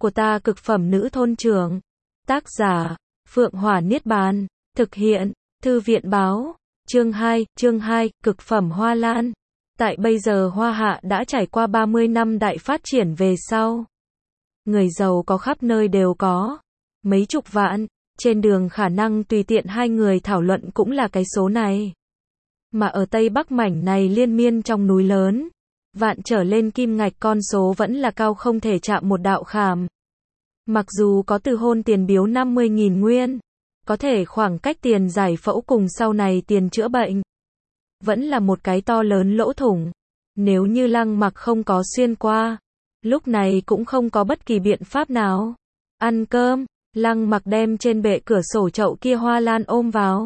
của ta cực phẩm nữ thôn trưởng. Tác giả, Phượng Hỏa Niết Bàn. Thực hiện, Thư viện báo. Chương 2, cực phẩm hoa lan. Tại bây giờ Hoa Hạ đã trải qua 30 năm đại phát triển về sau. Người giàu có khắp nơi đều có. Mấy chục vạn, trên đường khả năng tùy tiện hai người thảo luận cũng là cái số này. Mà ở Tây Bắc mảnh này liên miên trong núi lớn, vạn trở lên kim ngạch con số vẫn là cao không thể chạm một đạo khảm. Mặc dù có từ hôn tiền biếu 50.000 nguyên, có thể khoảng cách tiền giải phẫu cùng sau này tiền chữa bệnh, vẫn là một cái to lớn lỗ thủng. Nếu như Lăng Mặc không có xuyên qua, lúc này cũng không có bất kỳ biện pháp nào. Ăn cơm, Lăng Mặc đem trên bệ cửa sổ chậu kia hoa lan ôm vào.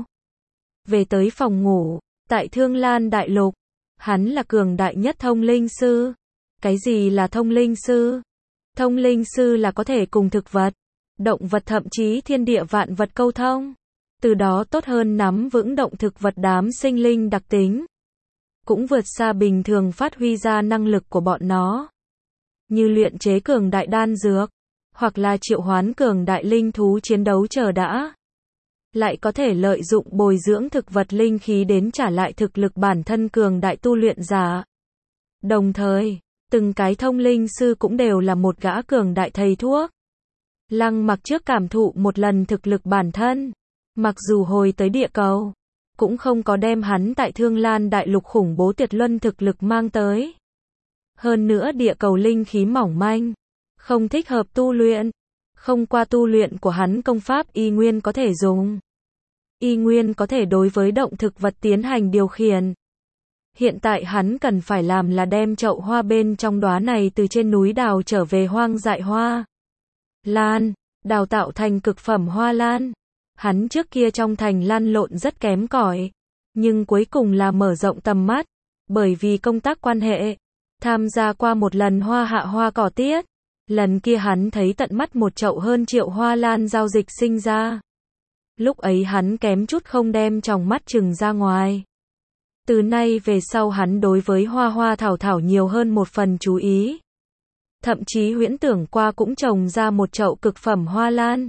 Về tới phòng ngủ, tại Thương Lan Đại Lục, hắn là cường đại nhất thông linh sư. Cái gì là thông linh sư? Thông linh sư là có thể cùng thực vật, động vật thậm chí thiên địa vạn vật câu thông, từ đó tốt hơn nắm vững động thực vật đám sinh linh đặc tính, cũng vượt xa bình thường phát huy ra năng lực của bọn nó, như luyện chế cường đại đan dược, hoặc là triệu hoán cường đại linh thú chiến đấu chờ đã. Lại có thể lợi dụng bồi dưỡng thực vật linh khí đến trả lại thực lực bản thân cường đại tu luyện giả. Đồng thời, từng cái thông linh sư cũng đều là một gã cường đại thầy thuốc. Lăng Mặc trước cảm thụ một lần thực lực bản thân, mặc dù hồi tới địa cầu, cũng không có đem hắn tại Thương Lan Đại Lục khủng bố tuyệt luân thực lực mang tới. Hơn nữa địa cầu linh khí mỏng manh, không thích hợp tu luyện, không qua tu luyện của hắn công pháp y nguyên có thể dùng. Y nguyên có thể đối với động thực vật tiến hành điều khiển. Hiện tại hắn cần phải làm là đem chậu hoa bên trong đóa này từ trên núi đào trở về hoang dại hoa lan, đào tạo thành cực phẩm hoa lan. Hắn trước kia trong thành lăn lộn rất kém cỏi, nhưng cuối cùng là mở rộng tầm mắt, bởi vì công tác quan hệ, tham gia qua một lần Hoa Hạ hoa cỏ tiết. Lần kia hắn thấy tận mắt một chậu hơn triệu hoa lan giao dịch sinh ra. Lúc ấy hắn kém chút không đem tròng mắt trừng ra ngoài. Từ nay về sau hắn đối với hoa hoa thảo thảo nhiều hơn một phần chú ý. Thậm chí huyễn tưởng qua cũng trồng ra một chậu cực phẩm hoa lan.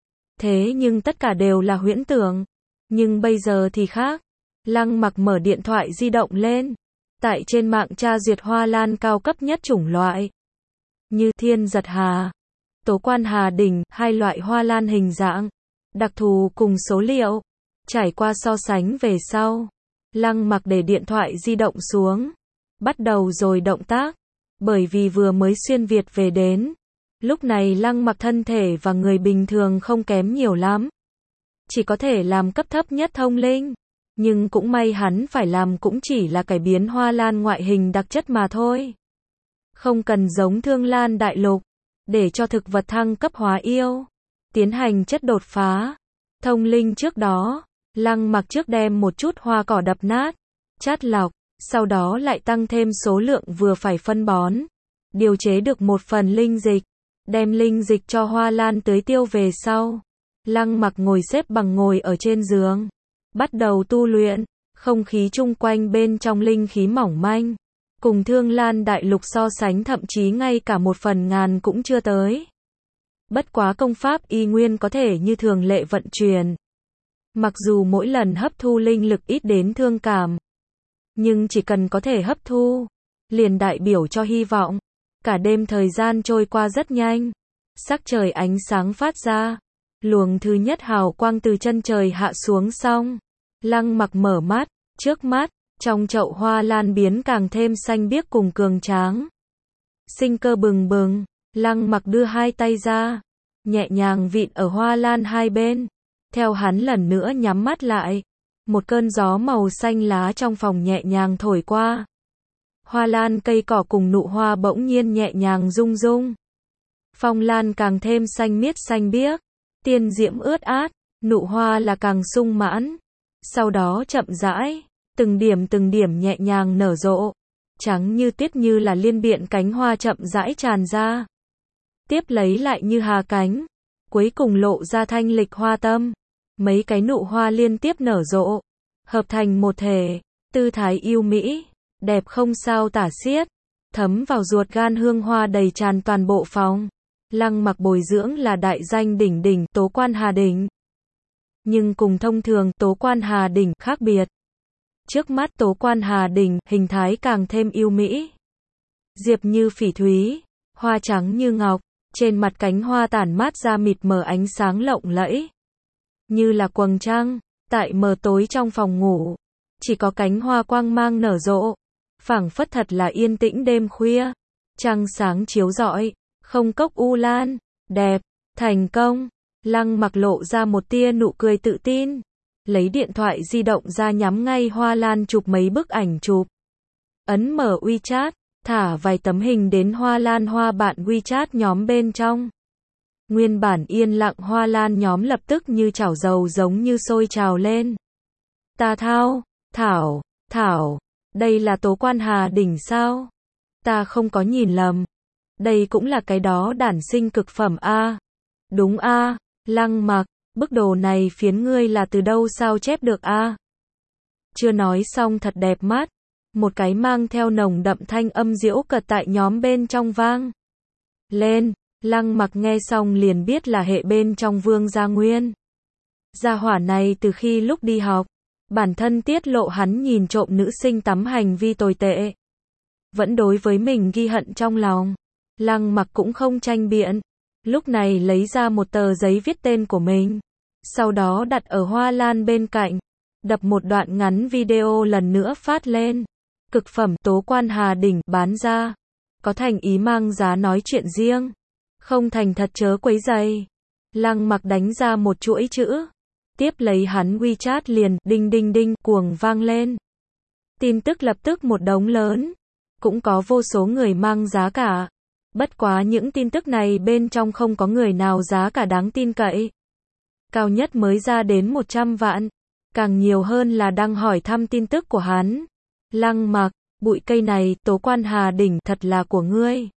Thế nhưng tất cả đều là huyễn tưởng. Nhưng bây giờ thì khác. Lăng Mặc mở điện thoại di động lên. Tại trên mạng tra duyệt hoa lan cao cấp nhất chủng loại. Như thiên giật hà, tố quan hà đỉnh, hai loại hoa lan hình dạng, đặc thù cùng số liệu. Trải qua so sánh về sau, Lăng Mặc để điện thoại di động xuống, bắt đầu rồi động tác. Bởi vì vừa mới xuyên Việt về đến, lúc này Lăng Mặc thân thể và người bình thường không kém nhiều lắm, chỉ có thể làm cấp thấp nhất thông linh, nhưng cũng may hắn phải làm cũng chỉ là cải biến hoa lan ngoại hình đặc chất mà thôi. Không cần giống Thương Lan Đại Lục, để cho thực vật thăng cấp hóa yêu, tiến hành chất đột phá. Thông linh trước đó, Lăng Mặc trước đem một chút hoa cỏ đập nát, chát lọc, sau đó lại tăng thêm số lượng vừa phải phân bón, điều chế được một phần linh dịch, đem linh dịch cho hoa lan tưới tiêu về sau. Lăng Mặc ngồi xếp bằng ngồi ở trên giường, bắt đầu tu luyện. Không khí chung quanh bên trong linh khí mỏng manh, cùng Thương Lan Đại Lục so sánh thậm chí ngay cả 1/1000 cũng chưa tới. Bất quá công pháp y nguyên có thể như thường lệ vận chuyển. Mặc dù mỗi lần hấp thu linh lực ít đến thương cảm, nhưng chỉ cần có thể hấp thu, liền đại biểu cho hy vọng. Cả đêm thời gian trôi qua rất nhanh. Sắc trời ánh sáng phát ra, luồng thứ nhất hào quang từ chân trời hạ xuống xong, Lăng Mặc mở mắt, trước mắt, trong chậu hoa lan biến càng thêm xanh biếc cùng cường tráng. Sinh cơ bừng bừng, Lăng Mặc đưa hai tay ra, nhẹ nhàng vịn ở hoa lan hai bên. Theo hắn lần nữa nhắm mắt lại, một cơn gió màu xanh lá trong phòng nhẹ nhàng thổi qua. Hoa lan cây cỏ cùng nụ hoa bỗng nhiên nhẹ nhàng rung rung. Phong lan càng thêm xanh miết xanh biếc, tiên diễm ướt át, nụ hoa là càng sung mãn. Sau đó chậm rãi, từng điểm nhẹ nhàng nở rộ, trắng như tuyết như là liên biện cánh hoa chậm rãi tràn ra. Tiếp lấy lại như hà cánh, cuối cùng lộ ra thanh lịch hoa tâm. Mấy cái nụ hoa liên tiếp nở rộ, hợp thành một thể, tư thái yêu mỹ, đẹp không sao tả xiết, thấm vào ruột gan hương hoa đầy tràn toàn bộ phòng. Lăng Mặc bồi dưỡng là đại danh đỉnh đỉnh Tố Quan Hà Đỉnh. Nhưng cùng thông thường Tố Quan Hà Đỉnh khác biệt. Trước mắt Tố Quan Hà Đỉnh hình thái càng thêm yêu mỹ. Diệp như phỉ thúy, hoa trắng như ngọc, trên mặt cánh hoa tản mát ra mịt mờ ánh sáng lộng lẫy. Như là quầng trăng, tại mờ tối trong phòng ngủ. Chỉ có cánh hoa quang mang nở rộ. Phảng phất thật là yên tĩnh đêm khuya. Trăng sáng chiếu rọi, không cốc u lan, đẹp, thành công. Lăng Mặc lộ ra một tia nụ cười tự tin. Lấy điện thoại di động ra nhắm ngay hoa lan chụp mấy bức ảnh chụp. Ấn mở WeChat, thả vài tấm hình đến hoa lan hoa bạn WeChat nhóm bên trong. Nguyên bản yên lặng hoa lan nhóm lập tức như chảo dầu giống như sôi trào lên. Ta Thảo, đây là Tố Quan Hà Đỉnh sao? Ta không có nhìn lầm. Đây cũng là cái đó đản sinh cực phẩm a. Đúng a, Lăng Mặc, bức đồ này phiến ngươi là từ đâu sao chép được a? Chưa nói xong thật đẹp mắt. Một cái mang theo nồng đậm thanh âm diễu cợt tại nhóm bên trong vang lên. Lăng Mặc nghe xong liền biết là hệ bên trong Vương Gia Nguyên. Gia hỏa này từ khi lúc đi học, bản thân tiết lộ hắn nhìn trộm nữ sinh tắm hành vi tồi tệ. Vẫn đối với mình ghi hận trong lòng. Lăng Mặc cũng không tranh biện. Lúc này lấy ra một tờ giấy viết tên của mình. Sau đó đặt ở hoa lan bên cạnh. Đập một đoạn ngắn video lần nữa phát lên. Cực phẩm Tố Quan Hà Đỉnh bán ra. Có thành ý mang giá nói chuyện riêng. Không thành thật chớ quấy rầy. Lăng Mặc đánh ra một chuỗi chữ. Tiếp lấy hắn WeChat liền, đinh đinh đinh, cuồng vang lên. Tin tức lập tức một đống lớn. Cũng có vô số người mang giá cả. Bất quá những tin tức này bên trong không có người nào giá cả đáng tin cậy. Cao nhất mới ra đến 100 vạn. Càng nhiều hơn là đang hỏi thăm tin tức của hắn. Lăng Mặc, bụi cây này, Tố Quan Hà Đỉnh thật là của ngươi.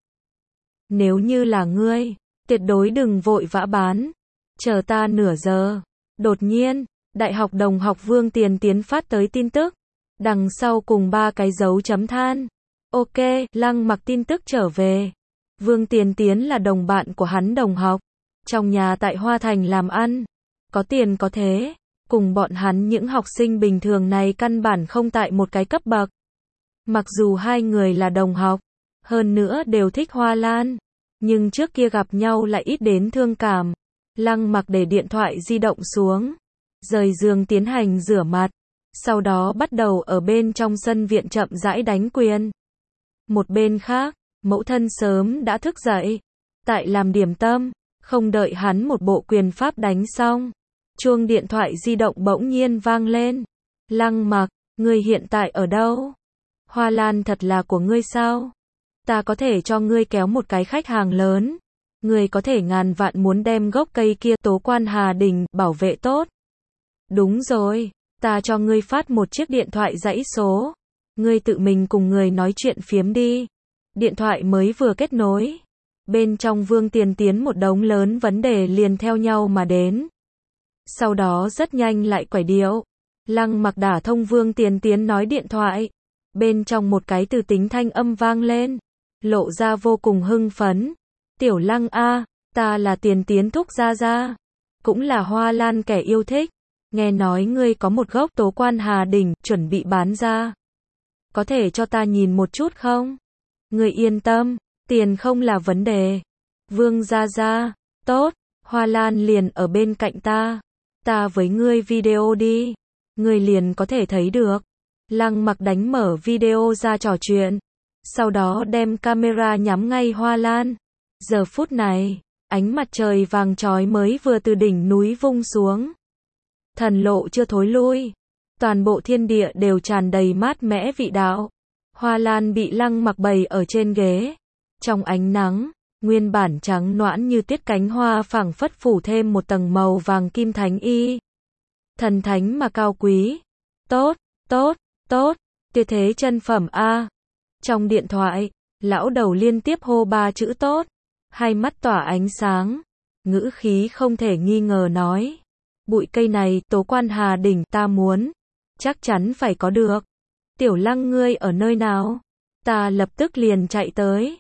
Nếu như là ngươi, tuyệt đối đừng vội vã bán. Chờ ta nửa giờ. Đột nhiên, đại học đồng học Vương Tiền Tiến phát tới tin tức. Đằng sau cùng 3 cái dấu chấm than. Ok, Lăng Mặc tin tức trở về. Vương Tiền Tiến là đồng bạn của hắn đồng học. Trong nhà tại Hoa Thành làm ăn. Có tiền có thế. Cùng bọn hắn những học sinh bình thường này căn bản không tại một cái cấp bậc. Mặc dù hai người là đồng học. Hơn nữa đều thích hoa lan. Nhưng trước kia gặp nhau lại ít đến thương cảm. Lăng Mặc để điện thoại di động xuống. Rời giường tiến hành rửa mặt. Sau đó bắt đầu ở bên trong sân viện chậm rãi đánh quyền. Một bên khác, mẫu thân sớm đã thức dậy. Tại làm điểm tâm. Không đợi hắn một bộ quyền pháp đánh xong. Chuông điện thoại di động bỗng nhiên vang lên. Lăng Mặc, ngươi hiện tại ở đâu? Hoa lan thật là của ngươi sao? Ta có thể cho ngươi kéo một cái khách hàng lớn. Ngươi có thể ngàn vạn muốn đem gốc cây kia Tố Quan Hà Đỉnh bảo vệ tốt. Đúng rồi, ta cho ngươi phát một chiếc điện thoại dãy số. Ngươi tự mình cùng người nói chuyện phiếm đi. Điện thoại mới vừa kết nối. Bên trong Vương Tiền Tiến một đống lớn vấn đề liền theo nhau mà đến. Sau đó rất nhanh lại quải điệu. Lăng Mặc đả thông Vương Tiền Tiến nói điện thoại. Bên trong một cái từ tính thanh âm vang lên. Lộ ra vô cùng hưng phấn. Tiểu Lăng a, ta là Tiền Tiến thúc gia gia. Cũng là hoa lan kẻ yêu thích. Nghe nói ngươi có một gốc Tố Quan Hà Đỉnh, chuẩn bị bán ra. Có thể cho ta nhìn một chút không? Ngươi yên tâm, tiền không là vấn đề. Vương gia gia, tốt, hoa lan liền ở bên cạnh ta. Ta với ngươi video đi. Ngươi liền có thể thấy được. Lăng Mặc đánh mở video ra trò chuyện. Sau đó đem camera nhắm ngay hoa lan. Giờ phút này, ánh mặt trời vàng chói mới vừa từ đỉnh núi vung xuống. Thần lộ chưa thối lui. Toàn bộ thiên địa đều tràn đầy mát mẻ vị đạo. Hoa lan bị Lăng Mặc bày ở trên ghế. Trong ánh nắng, nguyên bản trắng noãn như tiết cánh hoa phảng phất phủ thêm một tầng màu vàng kim thánh y. Thần thánh mà cao quý. Tốt, tốt, tốt, tuyệt thế chân phẩm a. Trong điện thoại, lão đầu liên tiếp hô 3 chữ tốt. Hai mắt tỏa ánh sáng. Ngữ khí không thể nghi ngờ nói. Bụi cây này, Tố Quan Hà Đỉnh, ta muốn. Chắc chắn phải có được. Tiểu Lăng ngươi ở nơi nào? Ta lập tức liền chạy tới.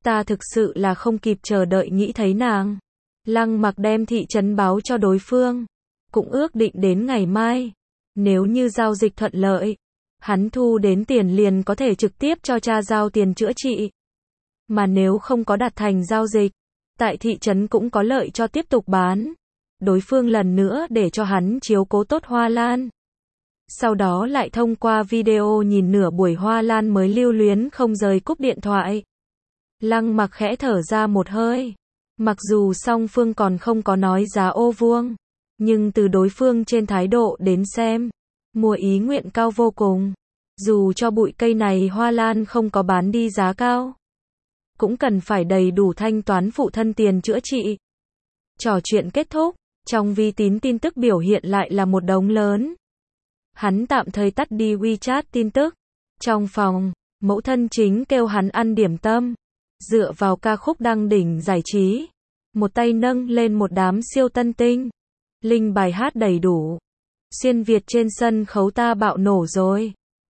Ta thực sự là không kịp chờ đợi nghĩ thấy nàng. Lăng Mặc đem thị trấn báo cho đối phương, cũng ước định đến ngày mai, nếu như giao dịch thuận lợi, hắn thu đến tiền liền có thể trực tiếp cho cha giao tiền chữa trị. Mà nếu không có đạt thành giao dịch, tại thị trấn cũng có lợi cho tiếp tục bán. Đối phương lần nữa để cho hắn chiếu cố tốt Hoa Lan. Sau đó lại thông qua video nhìn nửa buổi Hoa Lan mới lưu luyến không rời cúp điện thoại. Lăng Mặc khẽ thở ra một hơi. Mặc dù song phương còn không có nói giá ô vuông, nhưng từ đối phương trên thái độ đến xem, mua ý nguyện cao vô cùng. Dù cho bụi cây này Hoa Lan không có bán đi giá cao, cũng cần phải đầy đủ thanh toán phụ thân tiền chữa trị. Trò chuyện kết thúc, trong vi tín tin tức biểu hiện lại là một đống lớn. Hắn tạm thời tắt đi WeChat tin tức. Trong phòng, mẫu thân chính kêu hắn ăn điểm tâm, dựa vào ca khúc đăng đỉnh giải trí, một tay nâng lên một đám siêu tân tinh. Linh bài hát đầy đủ. Xuyên Việt trên sân khấu ta bạo nổ rồi.